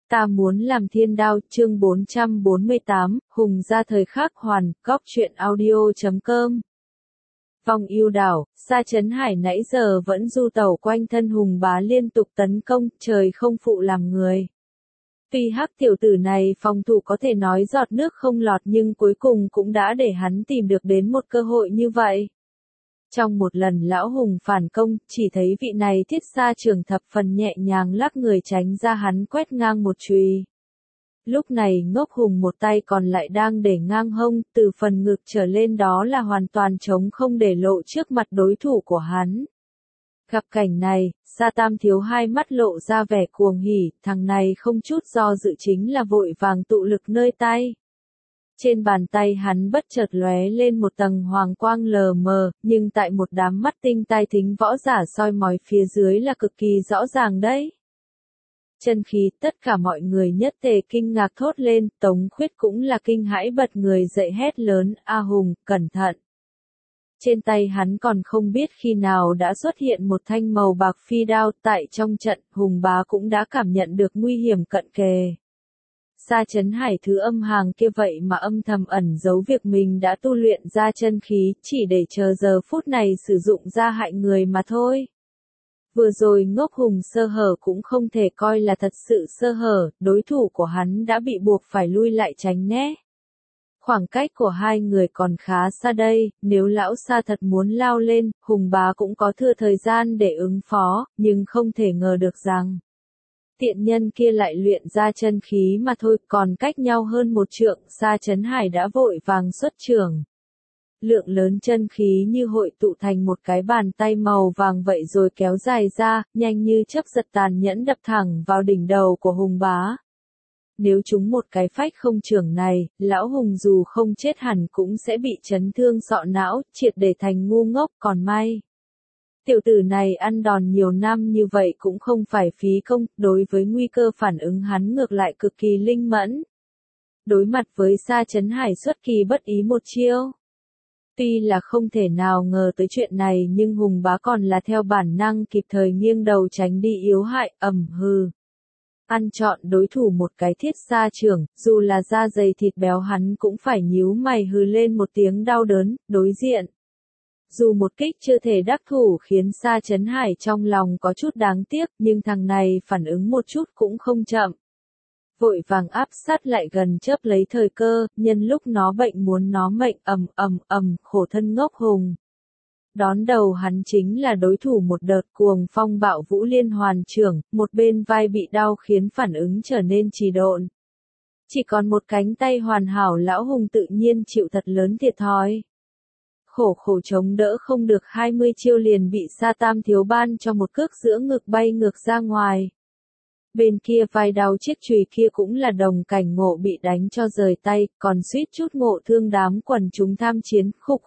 Ta muốn làm thiên đao, chương 448, Hùng ra thời khắc hoàn, góc truyện audio.com. Vòng yêu đảo, Sa Chấn Hải nãy giờ vẫn du tẩu quanh thân Hùng Bá liên tục tấn công, trời không phụ làm người. Tuy hắc tiểu tử này phòng thủ có thể nói giọt nước không lọt nhưng cuối cùng cũng đã để hắn tìm được đến một cơ hội như vậy. Trong một lần lão Hùng phản công, chỉ thấy vị này thiết sa trường thập phần nhẹ nhàng lắc người tránh ra hắn quét ngang một chùy. Lúc này Ngốc Hùng một tay còn lại đang để ngang hông, từ phần ngực trở lên đó là hoàn toàn trống không để lộ trước mặt đối thủ của hắn. Gặp cảnh này, Sa Tam Thiếu hai mắt lộ ra vẻ cuồng hỉ, thằng này không chút do dự chính là vội vàng tụ lực nơi tay. Trên bàn tay hắn bất chợt lóe lên một tầng hoàng quang lờ mờ, nhưng tại một đám mắt tinh tai thính võ giả soi mói phía dưới là cực kỳ rõ ràng đấy. Chân khí, tất cả mọi người nhất tề kinh ngạc thốt lên, Tống Khuyết cũng là kinh hãi bật người dậy hét lớn, A Hùng, cẩn thận. Trên tay hắn còn không biết khi nào đã xuất hiện một thanh màu bạc phi đao, tại trong trận, Hùng Bá cũng đã cảm nhận được nguy hiểm cận kề. Sa Chấn Hải thứ âm hàng kia vậy mà âm thầm ẩn giấu việc mình đã tu luyện ra chân khí, chỉ để chờ giờ phút này sử dụng ra hại người mà thôi. Vừa rồi Ngốc Hùng sơ hở cũng không thể coi là thật sự sơ hở, đối thủ của hắn đã bị buộc phải lui lại tránh né. Khoảng cách của hai người còn khá xa đây, nếu lão Sa thật muốn lao lên, Hùng Bá cũng có thừa thời gian để ứng phó, nhưng không thể ngờ được rằng tiện nhân kia lại luyện ra chân khí mà thôi, còn cách nhau hơn một trượng, Sa Chấn Hải đã vội vàng xuất trường. Lượng lớn chân khí như hội tụ thành một cái bàn tay màu vàng vậy rồi kéo dài ra, nhanh như chớp giật tàn nhẫn đập thẳng vào đỉnh đầu của Hùng Bá. Nếu trúng một cái phách không trưởng này, lão Hùng dù không chết hẳn cũng sẽ bị chấn thương sọ não, triệt để thành ngu ngốc, còn may. Tiểu tử này ăn đòn nhiều năm như vậy cũng không phải phí công, đối với nguy cơ phản ứng hắn ngược lại cực kỳ linh mẫn. Đối mặt với Sa Chấn Hải xuất kỳ bất ý một chiêu. Tuy là không thể nào ngờ tới chuyện này nhưng Hùng Bá còn là theo bản năng kịp thời nghiêng đầu tránh đi yếu hại, hừ. Ăn trọn đối thủ một cái thiết sa trưởng, dù là da dày thịt béo hắn cũng phải nhíu mày hừ lên một tiếng đau đớn, đối diện. Dù một kích chưa thể đắc thủ khiến Sa Chấn Hải trong lòng có chút đáng tiếc, nhưng thằng này phản ứng một chút cũng không chậm. Vội vàng áp sát lại gần chớp lấy thời cơ, nhân lúc nó bệnh muốn nó mệnh, khổ thân Ngốc Hùng. Đón đầu hắn chính là đối thủ một đợt cuồng phong bạo vũ liên hoàn trưởng, một bên vai bị đau khiến phản ứng trở nên trì độn. Chỉ còn một cánh tay hoàn hảo lão Hùng tự nhiên chịu thật lớn thiệt thòi. Khổ chống đỡ không được 20 chiêu liền bị Sa Tam Thiếu ban cho một cước giữa ngực bay ngược ra ngoài. Bên kia vai đau chiếc chùy kia cũng là đồng cảnh ngộ bị đánh cho rời tay, còn suýt chút ngộ thương đám quần chúng tham chiến, khục.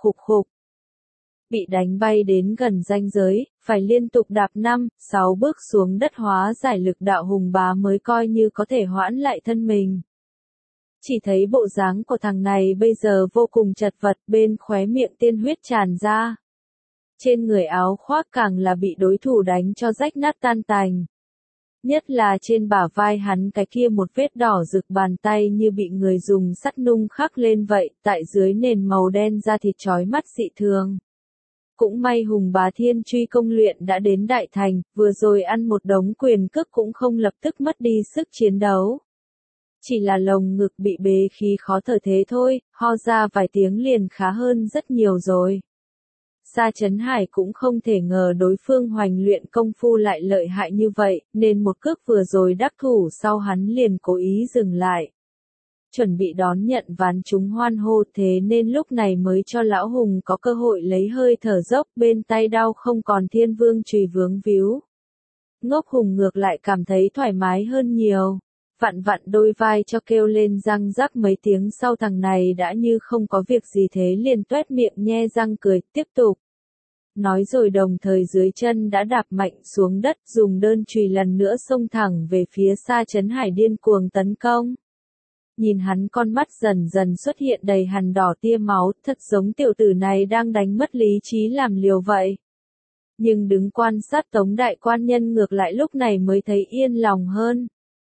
Bị đánh bay đến gần ranh giới, phải liên tục đạp 5-6 bước xuống đất hóa giải lực đạo Hùng Bá mới coi như có thể hoãn lại thân mình. Chỉ thấy bộ dáng của thằng này bây giờ vô cùng chật vật, bên khóe miệng tiên huyết tràn ra. Trên người áo khoác càng là bị đối thủ đánh cho rách nát tan tành. Nhất là trên bả vai hắn cái kia một vết đỏ rực bàn tay như bị người dùng sắt nung khắc lên vậy, tại dưới nền màu đen da thịt chói mắt dị thường. Cũng may Hùng Bá thiên truy công luyện đã đến đại thành, vừa rồi ăn một đống quyền cước cũng không lập tức mất đi sức chiến đấu. Chỉ là lồng ngực bị bế khí khó thở thế thôi, ho ra vài tiếng liền khá hơn rất nhiều rồi. Sa Chấn Hải cũng không thể ngờ đối phương hoành luyện công phu lại lợi hại như vậy, nên một cước vừa rồi đắc thủ sau hắn liền cố ý dừng lại. Chuẩn bị đón nhận ván chúng hoan hô, thế nên lúc này mới cho lão Hùng có cơ hội lấy hơi thở dốc, bên tay đau không còn thiên vương chùy vướng víu. Ngốc Hùng ngược lại cảm thấy thoải mái hơn nhiều. Vặn đôi vai cho kêu lên răng rắc mấy tiếng sau thằng này đã như không có việc gì thế liền tuét miệng nhe răng cười, tiếp tục. Nói rồi đồng thời dưới chân đã đạp mạnh xuống đất, dùng đơn chùy lần nữa xông thẳng về phía Sa Chấn Hải điên cuồng tấn công. Nhìn hắn con mắt dần dần xuất hiện đầy hằn đỏ tia máu, thật giống tiểu tử này đang đánh mất lý trí làm liều vậy. Nhưng đứng quan sát Tống đại quan nhân ngược lại lúc này mới thấy yên lòng hơn.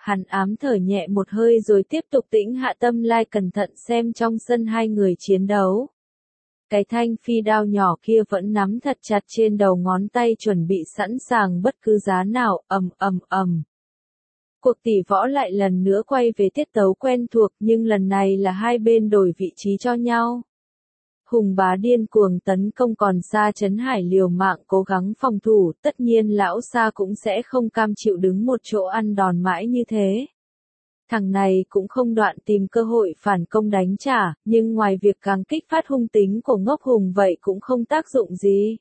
hắn ám thở nhẹ một hơi rồi tiếp tục tĩnh hạ tâm lai cẩn thận xem trong sân hai người chiến đấu. Cái thanh phi đao nhỏ kia vẫn nắm thật chặt trên đầu ngón tay chuẩn bị sẵn sàng bất cứ giá nào, ầm ầm ầm. Cuộc tỷ võ lại lần nữa quay về tiết tấu quen thuộc nhưng lần này là hai bên đổi vị trí cho nhau. Hùng Bá điên cuồng tấn công còn Sa Chấn Hải liều mạng cố gắng phòng thủ, tất nhiên lão Sa cũng sẽ không cam chịu đứng một chỗ ăn đòn mãi như thế. Thằng này cũng không đoạn tìm cơ hội phản công đánh trả, nhưng ngoài việc càng kích phát hung tính của Ngốc Hùng vậy cũng không tác dụng gì.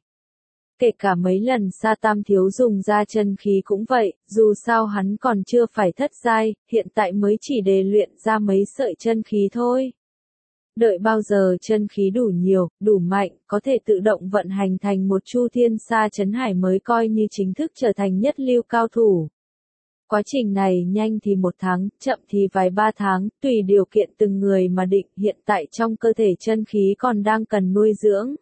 Kể cả mấy lần Sa Tam Thiếu dùng ra chân khí cũng vậy, dù sao hắn còn chưa phải thất giai, hiện tại mới chỉ đề luyện ra mấy sợi chân khí thôi. Đợi bao giờ chân khí đủ nhiều, đủ mạnh, có thể tự động vận hành thành một chu thiên Sa Chấn Hải mới coi như chính thức trở thành nhất lưu cao thủ. Quá trình này nhanh thì 1 tháng, chậm thì vài 3 tháng, tùy điều kiện từng người mà định. Hiện tại trong cơ thể chân khí còn đang cần nuôi dưỡng.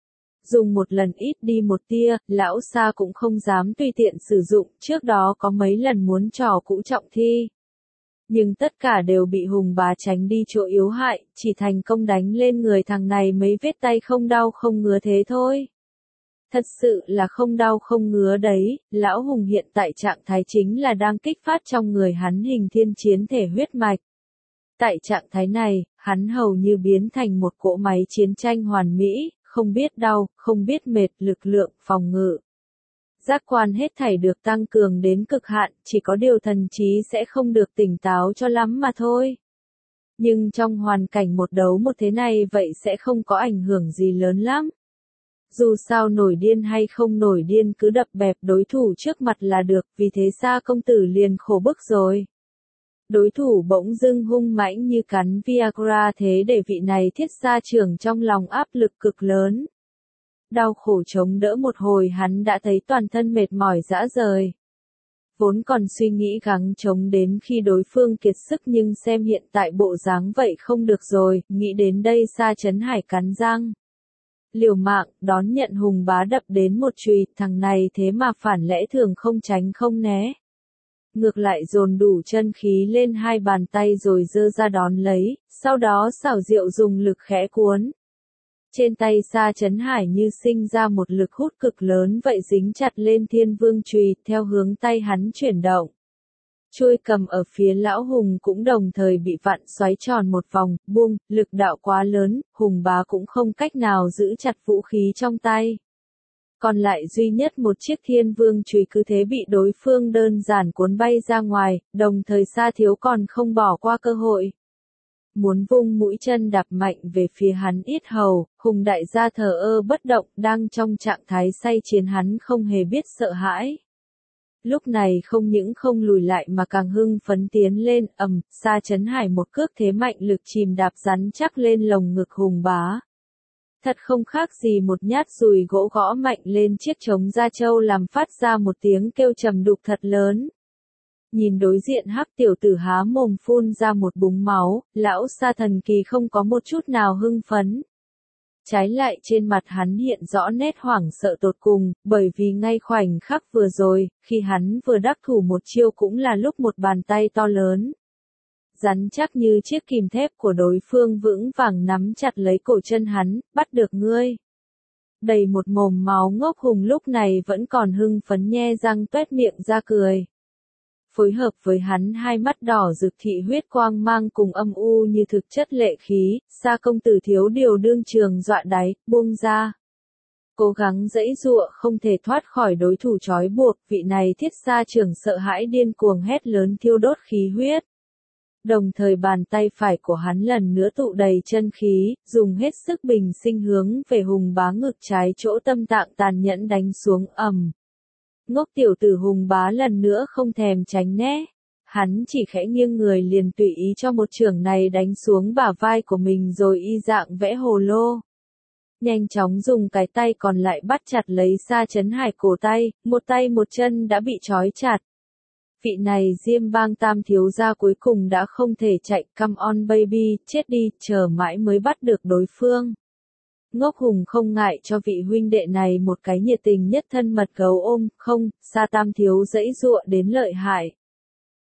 Dùng một lần ít đi một tia, lão Sa cũng không dám tùy tiện sử dụng, trước đó có mấy lần muốn trò cũ trọng thi. Nhưng tất cả đều bị Hùng Bá tránh đi chỗ yếu hại, chỉ thành công đánh lên người thằng này mấy vết tay không đau không ngứa thế thôi. Thật sự là không đau không ngứa đấy, lão Hùng hiện tại trạng thái chính là đang kích phát trong người hắn hình thiên chiến thể huyết mạch. Tại trạng thái này, hắn hầu như biến thành một cỗ máy chiến tranh hoàn mỹ, không biết đau, không biết mệt, lực lượng, phòng ngự. Giác quan hết thảy được tăng cường đến cực hạn, chỉ có điều thần trí sẽ không được tỉnh táo cho lắm mà thôi. Nhưng trong hoàn cảnh một đấu một thế này vậy sẽ không có ảnh hưởng gì lớn lắm. Dù sao nổi điên hay không nổi điên cứ đập bẹp đối thủ trước mặt là được, vì thế Sa công tử liền khổ bức rồi. Đối thủ bỗng dưng hung mãnh như cắn Viagra thế để vị này Thiết gia trưởng trong lòng áp lực cực lớn. Đau khổ chống đỡ một hồi hắn đã thấy toàn thân mệt mỏi rã rời. Vốn còn suy nghĩ gắng chống đến khi đối phương kiệt sức nhưng xem hiện tại bộ dáng vậy không được rồi, nghĩ đến đây Sa Chấn Hải cắn răng. Liều mạng, đón nhận Hùng Bá đập đến một chùy, thằng này thế mà phản lẽ thường không tránh không né. Ngược lại dồn đủ chân khí lên hai bàn tay rồi giơ ra đón lấy, sau đó xảo diệu dùng lực khẽ cuốn. Trên tay Sa Chấn Hải như sinh ra một lực hút cực lớn vậy dính chặt lên Thiên Vương chùy, theo hướng tay hắn chuyển động. Chuôi cầm ở phía lão Hùng cũng đồng thời bị vặn xoáy tròn một vòng, buông, lực đạo quá lớn, Hùng Bá cũng không cách nào giữ chặt vũ khí trong tay. Còn lại duy nhất một chiếc Thiên Vương chùy cứ thế bị đối phương đơn giản cuốn bay ra ngoài, đồng thời Sa Thiếu còn không bỏ qua cơ hội. Muốn vung mũi chân đạp mạnh về phía hắn yết hầu, Hùng đại gia thờ ơ bất động, đang trong trạng thái say chiến hắn không hề biết sợ hãi. Lúc này không những không lùi lại mà càng hưng phấn tiến lên, Sa Chấn Hải một cước thế mạnh lực chìm đạp rắn chắc lên lồng ngực Hùng Bá. Thật không khác gì một nhát dùi gỗ gõ mạnh lên chiếc trống da trâu làm phát ra một tiếng kêu trầm đục thật lớn. Nhìn đối diện Hắc tiểu tử há mồm phun ra một búng máu, lão Sa thần kỳ không có một chút nào hưng phấn. Trái lại trên mặt hắn hiện rõ nét hoảng sợ tột cùng, bởi vì ngay khoảnh khắc vừa rồi, khi hắn vừa đắc thủ một chiêu cũng là lúc một bàn tay to lớn. Rắn chắc như chiếc kìm thép của đối phương vững vàng nắm chặt lấy cổ chân hắn, bắt được ngươi. Đầy một mồm máu Ngốc Hùng lúc này vẫn còn hưng phấn nhe răng tuét miệng ra cười. Phối hợp với hắn hai mắt đỏ rực thị huyết quang mang cùng âm u như thực chất lệ khí, Sa công tử thiếu điều đương trường dọa đáy, buông ra. Cố gắng giãy giụa không thể thoát khỏi đối thủ trói buộc, vị này Thiết gia trưởng sợ hãi điên cuồng hét lớn thiêu đốt khí huyết. Đồng thời bàn tay phải của hắn lần nữa tụ đầy chân khí, dùng hết sức bình sinh hướng về Hùng Bá ngực trái chỗ tâm tạng tàn nhẫn đánh xuống Ngốc tiểu tử Hùng Bá lần nữa không thèm tránh né. Hắn chỉ khẽ nghiêng người liền tùy ý cho một chưởng này đánh xuống bả vai của mình rồi y dạng vẽ hồ lô. Nhanh chóng dùng cái tay còn lại bắt chặt lấy Sa Chấn Hải cổ tay một chân đã bị trói chặt. Vị này Diêm Bang Tam thiếu gia cuối cùng đã không thể chạy, come on baby, chết đi, chờ mãi mới bắt được đối phương. Ngốc Hùng không ngại cho vị huynh đệ này một cái nhiệt tình nhất thân mật gấu ôm, không, Sa Tam thiếu giãy giụa đến lợi hại.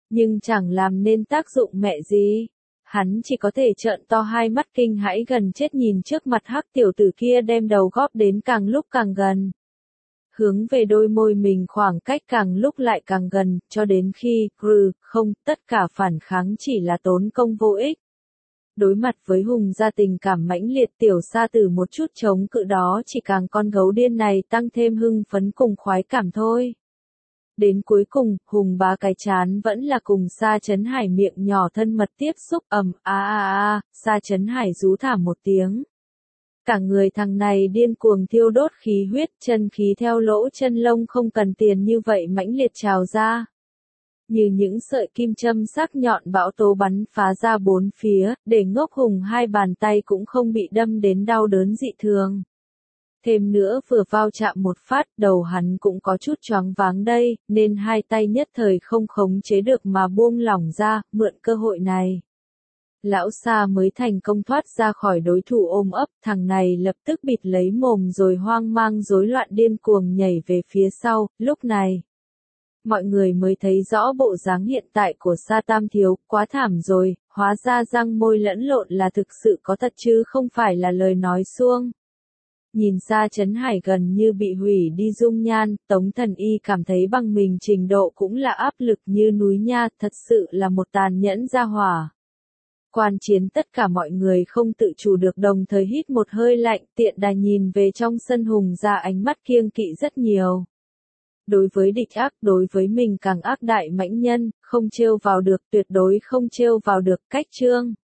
nhưng chẳng làm nên tác dụng mẹ gì. Hắn chỉ có thể trợn to hai mắt kinh hãi gần chết nhìn trước mặt hắc tiểu tử kia đem đầu góp đến càng lúc càng gần. Hướng về đôi môi mình khoảng cách càng lúc lại càng gần, cho đến khi, không, tất cả phản kháng chỉ là tốn công vô ích. Đối mặt với Hùng gia tình cảm mãnh liệt tiểu sa tử một chút chống cự đó chỉ càng con gấu điên này tăng thêm hưng phấn cùng khoái cảm thôi. Đến cuối cùng, Hùng bá cái chán vẫn là cùng Sa Chấn Hải miệng nhỏ thân mật tiếp xúc Sa Chấn Hải rú thảm một tiếng. Cả người thằng này điên cuồng thiêu đốt khí huyết, chân khí theo lỗ chân lông không cần tiền như vậy mãnh liệt trào ra. Như những sợi kim châm sắc nhọn bão tố bắn phá ra bốn phía, để Ngốc Hùng hai bàn tay cũng không bị đâm đến đau đớn dị thường. Thêm nữa vừa vào chạm một phát, đầu hắn cũng có chút choáng váng đây, nên hai tay nhất thời không khống chế được mà buông lỏng ra, mượn cơ hội này. Lão Sa mới thành công thoát ra khỏi đối thủ ôm ấp, thằng này lập tức bịt lấy mồm rồi hoang mang rối loạn điên cuồng nhảy về phía sau, lúc này. Mọi người mới thấy rõ bộ dáng hiện tại của Sa Tam Thiếu, quá thảm rồi, hóa ra răng môi lẫn lộn là thực sự có thật chứ không phải là lời nói suông. Nhìn Sa Chấn Hải gần như bị hủy đi dung nhan, Tống Thần Y cảm thấy bằng mình trình độ cũng là áp lực như núi nha, thật sự là một tàn nhẫn gia hỏa. Quan chiến tất cả mọi người không tự chủ được đồng thời hít một hơi lạnh, tiện đà nhìn về trong sân Hùng ra ánh mắt kiêng kỵ rất nhiều. Đối với địch ác, đối với mình càng ác đại mãnh nhân, không trêu vào được, tuyệt đối không trêu vào được, cách chương.